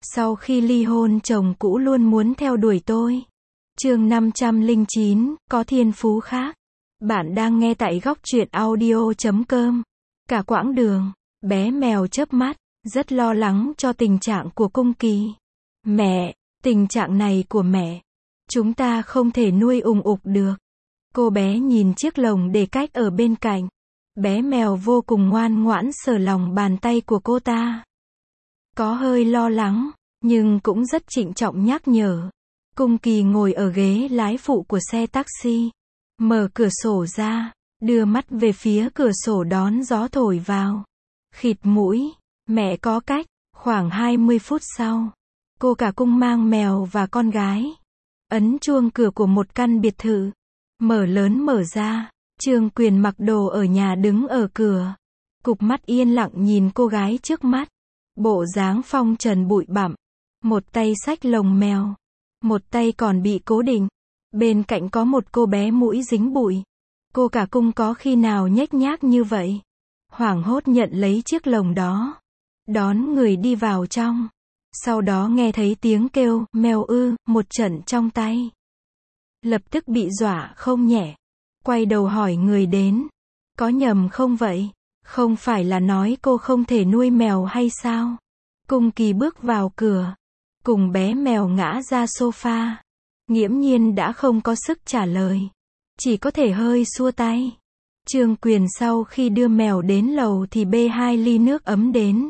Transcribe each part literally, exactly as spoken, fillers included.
Sau khi ly hôn chồng cũ luôn muốn theo đuổi tôi. Chương năm trăm lẻ chín, có thiên phú khác. Bạn đang nghe tại góc truyện audio chấm com. Cả quãng đường, bé mèo chớp mắt, rất lo lắng cho tình trạng của Cung Kỳ. Mẹ, tình trạng này của mẹ, chúng ta không thể nuôi ùng ục được. Cô bé nhìn chiếc lồng để cách ở bên cạnh. Bé mèo vô cùng ngoan ngoãn sờ lòng bàn tay của cô ta. Có hơi lo lắng, nhưng cũng rất trịnh trọng nhắc nhở. Cung Kỳ ngồi ở ghế lái phụ của xe taxi. Mở cửa sổ ra, đưa mắt về phía cửa sổ đón gió thổi vào. Khịt mũi, mẹ có cách. Khoảng hai mươi phút sau, cô cả Cung mang mèo và con gái. Ấn chuông cửa của một căn biệt thự. Mở lớn mở ra, Trương Quyền mặc đồ ở nhà đứng ở cửa. Cụp mắt yên lặng nhìn cô gái trước mắt. Bộ dáng phong trần bụi bặm. Một tay xách lồng mèo. Một tay còn bị cố định. Bên cạnh có một cô bé mũi dính bụi. Cô cả Cung có khi nào nhếch nhác như vậy. Hoảng hốt nhận lấy chiếc lồng đó. Đón người đi vào trong. Sau đó nghe thấy tiếng kêu, mèo ư, một trận trong tay. Lập tức bị dọa không nhẹ. Quay đầu hỏi người đến. Có nhầm không vậy? Không phải là nói cô không thể nuôi mèo hay sao? Cung Kỳ bước vào cửa. Cùng bé mèo ngã ra sofa. Nghiễm nhiên đã không có sức trả lời. Chỉ có thể hơi xua tay. Trương Quyền sau khi đưa mèo đến lầu thì bê hai ly nước ấm đến.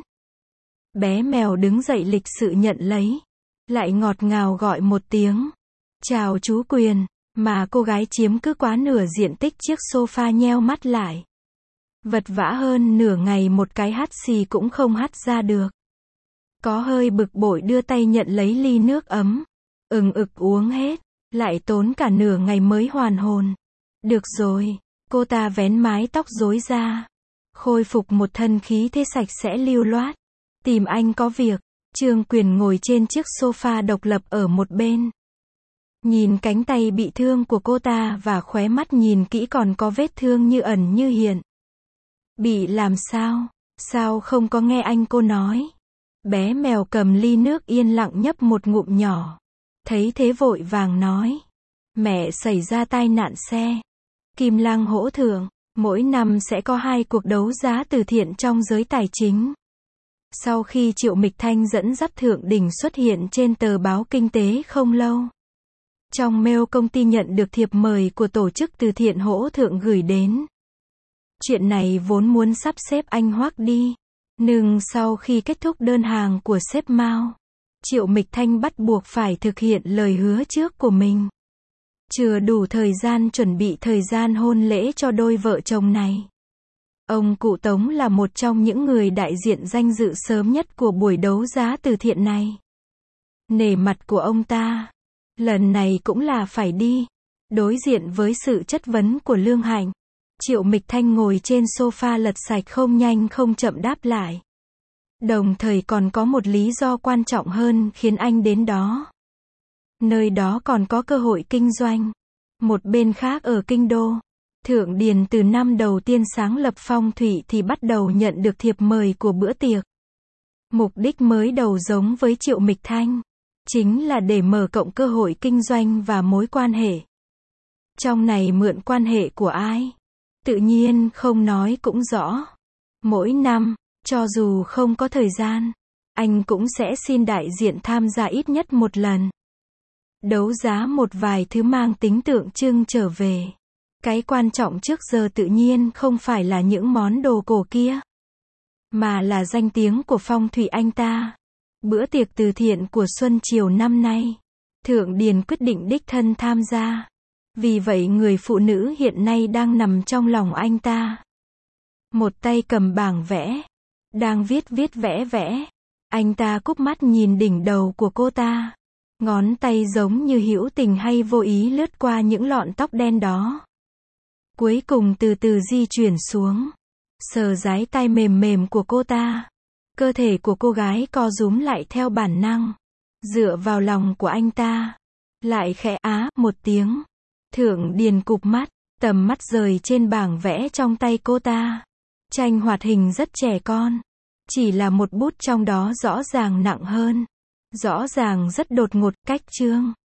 Bé mèo đứng dậy lịch sự nhận lấy. Lại ngọt ngào gọi một tiếng. Chào chú Quyền. Mà cô gái chiếm cứ quá nửa diện tích chiếc sofa nheo mắt lại. Vật vã hơn nửa ngày một cái hắt xì cũng không hắt ra được. Có hơi bực bội đưa tay nhận lấy ly nước ấm. Ừng ực uống hết. Lại tốn cả nửa ngày mới hoàn hồn. Được rồi. Cô ta vén mái tóc rối ra. Khôi phục một thân khí thế sạch sẽ lưu loát. Tìm anh có việc. Trương Quyền ngồi trên chiếc sofa độc lập ở một bên. Nhìn cánh tay bị thương của cô ta và khóe mắt nhìn kỹ còn có vết thương như ẩn như hiện. Bị làm sao? Sao không có nghe anh cô nói? Bé mèo cầm ly nước yên lặng nhấp một ngụm nhỏ. Thấy thế vội vàng nói. Mẹ xảy ra tai nạn xe. Kim Lang hỗ thưởng. Mỗi năm sẽ có hai cuộc đấu giá từ thiện trong giới tài chính. Sau khi Triệu Mịch Thanh dẫn dắt thượng đỉnh xuất hiện trên tờ báo Kinh tế không lâu. Trong mail công ty nhận được thiệp mời của tổ chức từ thiện hỗ thượng gửi đến. Chuyện này vốn muốn sắp xếp anh Hoắc đi. Nhưng sau khi kết thúc đơn hàng của sếp Mao, Triệu Mịch Thanh bắt buộc phải thực hiện lời hứa trước của mình. Chưa đủ thời gian chuẩn bị thời gian hôn lễ cho đôi vợ chồng này. Ông cụ Tống là một trong những người đại diện danh dự sớm nhất của buổi đấu giá từ thiện này. Nể mặt của ông ta, lần này cũng là phải đi. Đối diện với sự chất vấn của Lương Hạnh, Triệu Mịch Thanh ngồi trên sofa lật sạch không nhanh không chậm đáp lại. Đồng thời còn có một lý do quan trọng hơn khiến anh đến đó. Nơi đó còn có cơ hội kinh doanh. Một bên khác ở Kinh Đô, Thượng Điền từ năm đầu tiên sáng lập Phong Thủy thì bắt đầu nhận được thiệp mời của bữa tiệc. Mục đích mới đầu giống với Triệu Mịch Thanh, chính là để mở rộng cơ hội kinh doanh và mối quan hệ. Trong này mượn quan hệ của ai? Tự nhiên không nói cũng rõ. Mỗi năm, cho dù không có thời gian, anh cũng sẽ xin đại diện tham gia ít nhất một lần. Đấu giá một vài thứ mang tính tượng trưng trở về. Cái quan trọng trước giờ tự nhiên không phải là những món đồ cổ kia, mà là danh tiếng của Phong Thủy anh ta. Bữa tiệc từ thiện của Xuân Chiều năm nay, Thượng Điền quyết định đích thân tham gia. Vì vậy người phụ nữ hiện nay đang nằm trong lòng anh ta. Một tay cầm bảng vẽ, đang viết viết vẽ vẽ. Anh ta cúp mắt nhìn đỉnh đầu của cô ta. Ngón tay giống như hữu tình hay vô ý lướt qua những lọn tóc đen đó. Cuối cùng từ từ di chuyển xuống. Sờ dái tai mềm mềm của cô ta. Cơ thể của cô gái co rúm lại theo bản năng. Dựa vào lòng của anh ta. Lại khẽ á một tiếng. Thượng Điền cụp mắt. Tầm mắt rời trên bảng vẽ trong tay cô ta. Tranh hoạt hình rất trẻ con. Chỉ là một bút trong đó rõ ràng nặng hơn. Rõ ràng rất đột ngột, cách chương.